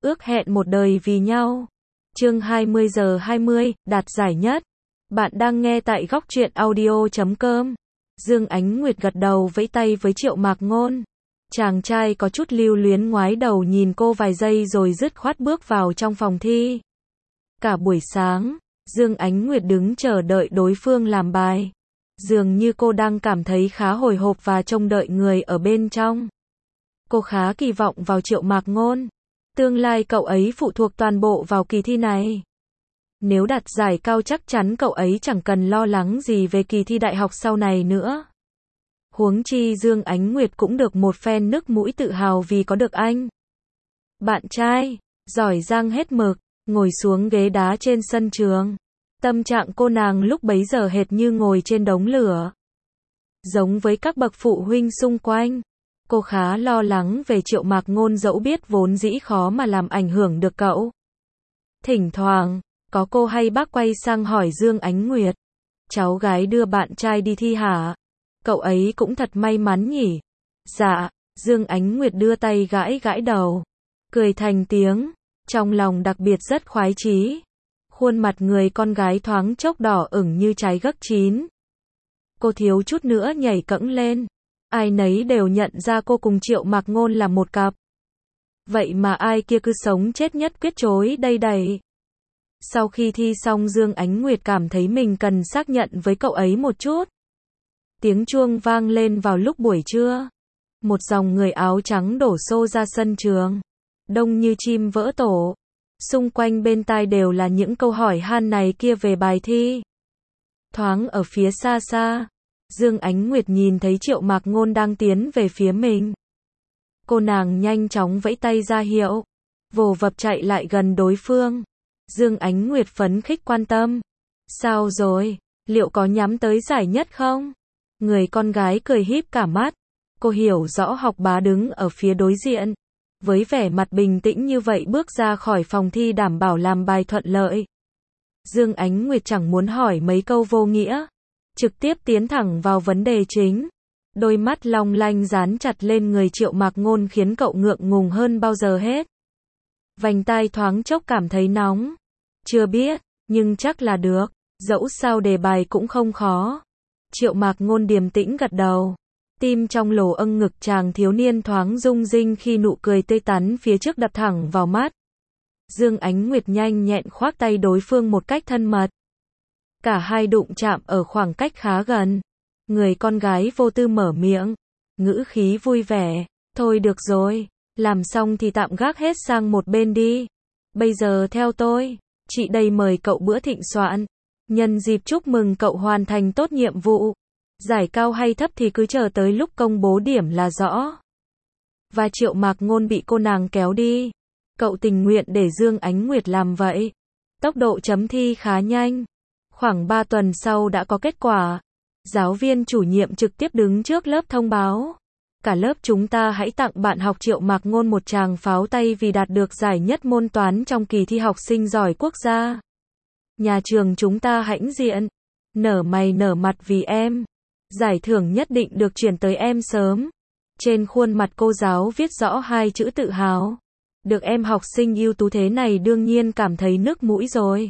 ước hẹn một đời vì nhau. Chương 20:20, đạt giải nhất. Bạn đang nghe tại Góc Truyện Audio.com. Dương Ánh Nguyệt gật đầu vẫy tay với Triệu Mạc Ngôn. Chàng trai có chút lưu luyến ngoái đầu nhìn cô vài giây rồi dứt khoát bước vào trong phòng thi. Cả buổi sáng, Dương Ánh Nguyệt đứng chờ đợi đối phương làm bài. Dường như cô đang cảm thấy khá hồi hộp và trông đợi người ở bên trong. Cô khá kỳ vọng vào Triệu Mạc Ngôn. Tương lai cậu ấy phụ thuộc toàn bộ vào kỳ thi này. Nếu đạt giải cao chắc chắn cậu ấy chẳng cần lo lắng gì về kỳ thi đại học sau này nữa. Huống chi Dương Ánh Nguyệt cũng được một phen nức mũi tự hào vì có được anh. Bạn trai, giỏi giang hết mực, ngồi xuống ghế đá trên sân trường. Tâm trạng cô nàng lúc bấy giờ hệt như ngồi trên đống lửa. Giống với các bậc phụ huynh xung quanh. Cô khá lo lắng về Triệu Mạc Ngôn dẫu biết vốn dĩ khó mà làm ảnh hưởng được cậu. Thỉnh thoảng, có cô hay bác quay sang hỏi Dương Ánh Nguyệt. Cháu gái đưa bạn trai đi thi hả? Cậu ấy cũng thật may mắn nhỉ? Dạ, Dương Ánh Nguyệt đưa tay gãi gãi đầu. Cười thành tiếng, trong lòng đặc biệt rất khoái chí. Khuôn mặt người con gái thoáng chốc đỏ ửng như trái gấc chín. Cô thiếu chút nữa nhảy cẫng lên. Ai nấy đều nhận ra cô cùng Triệu Mạc Ngôn là một cặp. Vậy mà ai kia cứ sống chết nhất quyết chối đây đầy. Sau khi thi xong Dương Ánh Nguyệt cảm thấy mình cần xác nhận với cậu ấy một chút. Tiếng chuông vang lên vào lúc buổi trưa. Một dòng người áo trắng đổ xô ra sân trường. Đông như chim vỡ tổ. Xung quanh bên tai đều là những câu hỏi han này kia về bài thi. Thoáng ở phía xa xa, Dương Ánh Nguyệt nhìn thấy Triệu Mạc Ngôn đang tiến về phía mình. Cô nàng nhanh chóng vẫy tay ra hiệu, vồ vập chạy lại gần đối phương. Dương Ánh Nguyệt phấn khích quan tâm. Sao rồi, liệu có nhắm tới giải nhất không? Người con gái cười híp cả mắt. Cô hiểu rõ học bá đứng ở phía đối diện. Với vẻ mặt bình tĩnh như vậy bước ra khỏi phòng thi đảm bảo làm bài thuận lợi. Dương Ánh Nguyệt chẳng muốn hỏi mấy câu vô nghĩa. Trực tiếp tiến thẳng vào vấn đề chính. Đôi mắt long lanh dán chặt lên người Triệu Mạc Ngôn khiến cậu ngượng ngùng hơn bao giờ hết. Vành tai thoáng chốc cảm thấy nóng. Chưa biết, nhưng chắc là được. Dẫu sao đề bài cũng không khó. Triệu Mạc Ngôn điềm tĩnh gật đầu. Tim trong lồ âng ngực chàng thiếu niên thoáng rung rinh khi nụ cười tươi tắn phía trước đập thẳng vào mắt. Dương Ánh Nguyệt nhanh nhẹn khoác tay đối phương một cách thân mật. Cả hai đụng chạm ở khoảng cách khá gần. Người con gái vô tư mở miệng. Ngữ khí vui vẻ. Thôi được rồi. Làm xong thì tạm gác hết sang một bên đi. Bây giờ theo tôi. Chị đây mời cậu bữa thịnh soạn. Nhân dịp chúc mừng cậu hoàn thành tốt nhiệm vụ. Giải cao hay thấp thì cứ chờ tới lúc công bố điểm là rõ. Và Triệu Mạc Ngôn bị cô nàng kéo đi. Cậu tình nguyện để Dương Ánh Nguyệt làm vậy. Tốc độ chấm thi khá nhanh. Khoảng 3 tuần sau đã có kết quả. Giáo viên chủ nhiệm trực tiếp đứng trước lớp thông báo. Cả lớp chúng ta hãy tặng bạn học Triệu Mạc Ngôn một tràng pháo tay vì đạt được giải nhất môn toán trong kỳ thi học sinh giỏi quốc gia. Nhà trường chúng ta hãnh diện. Nở mày nở mặt vì em. Giải thưởng nhất định được chuyển tới em sớm. Trên khuôn mặt cô giáo viết rõ hai chữ tự hào. Được em học sinh ưu tú thế này đương nhiên cảm thấy nức mũi rồi.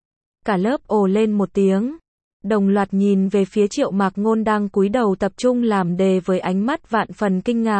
Cả lớp ồ lên một tiếng. Đồng loạt nhìn về phía Triệu Mạc Ngôn đang cúi đầu tập trung làm đề với ánh mắt vạn phần kinh ngạc.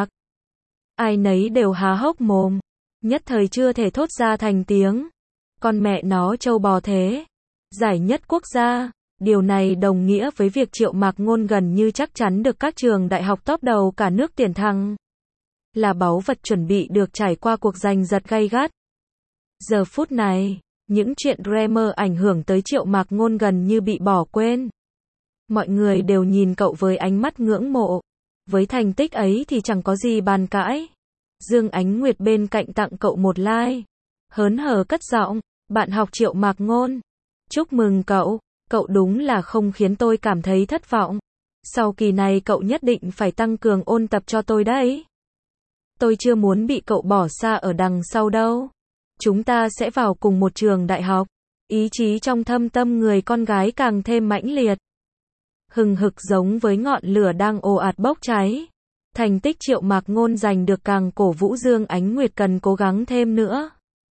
Ai nấy đều há hốc mồm. Nhất thời chưa thể thốt ra thành tiếng. Con mẹ nó trâu bò thế. Giải nhất quốc gia. Điều này đồng nghĩa với việc Triệu Mạc Ngôn gần như chắc chắn được các trường đại học top đầu cả nước tuyển thẳng. Là báu vật chuẩn bị được trải qua cuộc giành giật gay gắt. Giờ phút này, những chuyện grammar ảnh hưởng tới Triệu Mạc Ngôn gần như bị bỏ quên. Mọi người đều nhìn cậu với ánh mắt ngưỡng mộ. Với thành tích ấy thì chẳng có gì bàn cãi. Dương Ánh Nguyệt bên cạnh tặng cậu một like. Hớn hở cất giọng, bạn học Triệu Mạc Ngôn. Chúc mừng cậu. Cậu đúng là không khiến tôi cảm thấy thất vọng. Sau kỳ này cậu nhất định phải tăng cường ôn tập cho tôi đấy. Tôi chưa muốn bị cậu bỏ xa ở đằng sau đâu. Chúng ta sẽ vào cùng một trường đại học. Ý chí trong thâm tâm người con gái càng thêm mãnh liệt. Hừng hực giống với ngọn lửa đang ồ ạt bốc cháy. Thành tích Triệu Mạc Ngôn giành được càng cổ vũ Dương Ánh Nguyệt cần cố gắng thêm nữa.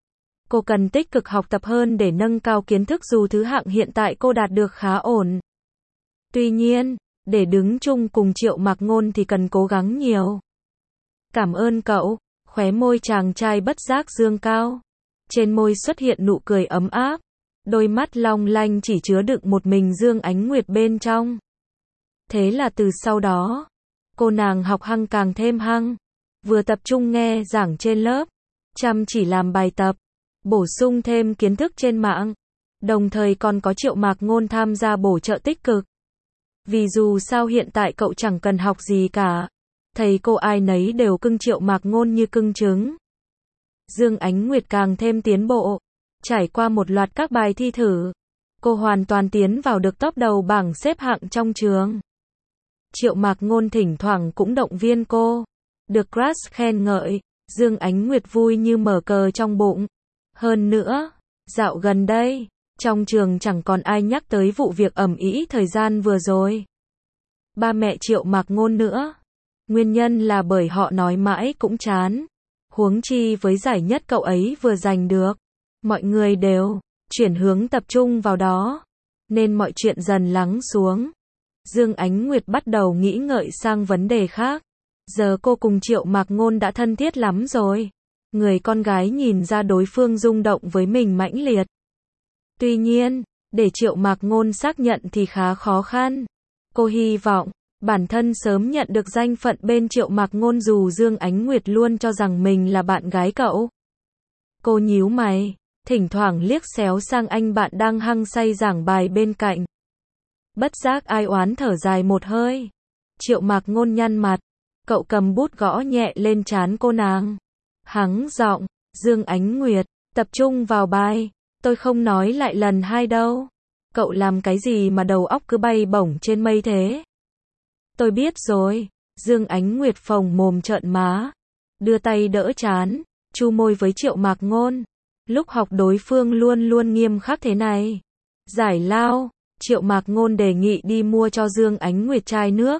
Cô cần tích cực học tập hơn để nâng cao kiến thức dù thứ hạng hiện tại cô đạt được khá ổn. Tuy nhiên, để đứng chung cùng Triệu Mạc Ngôn thì cần cố gắng nhiều. Cảm ơn cậu, khóe môi chàng trai bất giác dương cao. Trên môi xuất hiện nụ cười ấm áp. Đôi mắt long lanh chỉ chứa đựng một mình Dương Ánh Nguyệt bên trong. Thế là từ sau đó, cô nàng học hăng càng thêm hăng. Vừa tập trung nghe giảng trên lớp, chăm chỉ làm bài tập, bổ sung thêm kiến thức trên mạng. Đồng thời còn có Triệu Mạc Ngôn tham gia bổ trợ tích cực. Vì dù sao hiện tại cậu chẳng cần học gì cả. Thầy cô ai nấy đều cưng Triệu Mạc Ngôn như cưng trứng. Dương Ánh Nguyệt càng thêm tiến bộ. Trải qua một loạt các bài thi thử, cô hoàn toàn tiến vào được top đầu bảng xếp hạng trong trường. Triệu Mạc Ngôn thỉnh thoảng cũng động viên cô. Được crush khen ngợi, Dương Ánh Nguyệt vui như mở cờ trong bụng. Hơn nữa, dạo gần đây, trong trường chẳng còn ai nhắc tới vụ việc ầm ĩ thời gian vừa rồi. Ba mẹ Triệu Mạc Ngôn nữa. Nguyên nhân là bởi họ nói mãi cũng chán. Huống chi với giải nhất cậu ấy vừa giành được, mọi người đều chuyển hướng tập trung vào đó, nên mọi chuyện dần lắng xuống. Dương Ánh Nguyệt bắt đầu nghĩ ngợi sang vấn đề khác. Giờ cô cùng Triệu Mạc Ngôn đã thân thiết lắm rồi. Người con gái nhìn ra đối phương rung động với mình mãnh liệt. Tuy nhiên, để Triệu Mạc Ngôn xác nhận thì khá khó khăn. Cô hy vọng bản thân sớm nhận được danh phận bên Triệu Mạc Ngôn dù Dương Ánh Nguyệt luôn cho rằng mình là bạn gái cậu. Cô nhíu mày, thỉnh thoảng liếc xéo sang anh bạn đang hăng say giảng bài bên cạnh. Bất giác ai oán thở dài một hơi. Triệu Mạc Ngôn nhăn mặt, cậu cầm bút gõ nhẹ lên trán cô nàng. Hắng giọng, Dương Ánh Nguyệt, tập trung vào bài, tôi không nói lại lần hai đâu. Cậu làm cái gì mà đầu óc cứ bay bổng trên mây thế? Tôi biết rồi. Dương Ánh Nguyệt phồng mồm trợn má, đưa tay đỡ trán, chu môi với Triệu Mạc Ngôn. Lúc học đối phương luôn luôn nghiêm khắc thế này. Giải lao, Triệu Mạc Ngôn đề nghị đi mua cho Dương Ánh Nguyệt chai nước.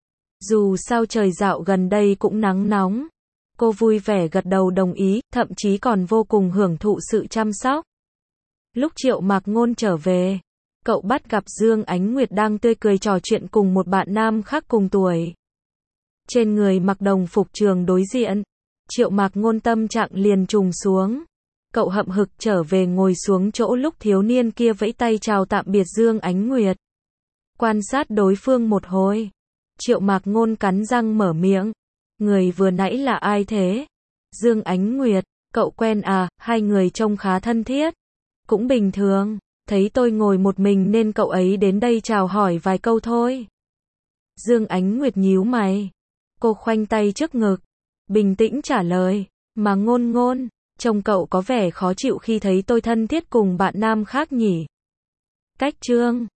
Dù sao trời dạo gần đây cũng nắng nóng. Cô vui vẻ gật đầu đồng ý, thậm chí còn vô cùng hưởng thụ sự chăm sóc. Lúc Triệu Mạc Ngôn trở về, cậu bắt gặp Dương Ánh Nguyệt đang tươi cười trò chuyện cùng một bạn nam khác cùng tuổi. Trên người mặc đồng phục trường đối diện, Triệu Mạc Ngôn tâm trạng liền trùng xuống. Cậu hậm hực trở về ngồi xuống chỗ lúc thiếu niên kia vẫy tay chào tạm biệt Dương Ánh Nguyệt. Quan sát đối phương một hồi, Triệu Mạc Ngôn cắn răng mở miệng. Người vừa nãy là ai thế? Dương Ánh Nguyệt, cậu quen à? Hai người trông khá thân thiết. Cũng bình thường, thấy tôi ngồi một mình nên cậu ấy đến đây chào hỏi vài câu thôi. Dương Ánh Nguyệt nhíu mày. Cô khoanh tay trước ngực, bình tĩnh trả lời. Mà Ngôn Ngôn, trông cậu có vẻ khó chịu khi thấy tôi thân thiết cùng bạn nam khác nhỉ? Cách chương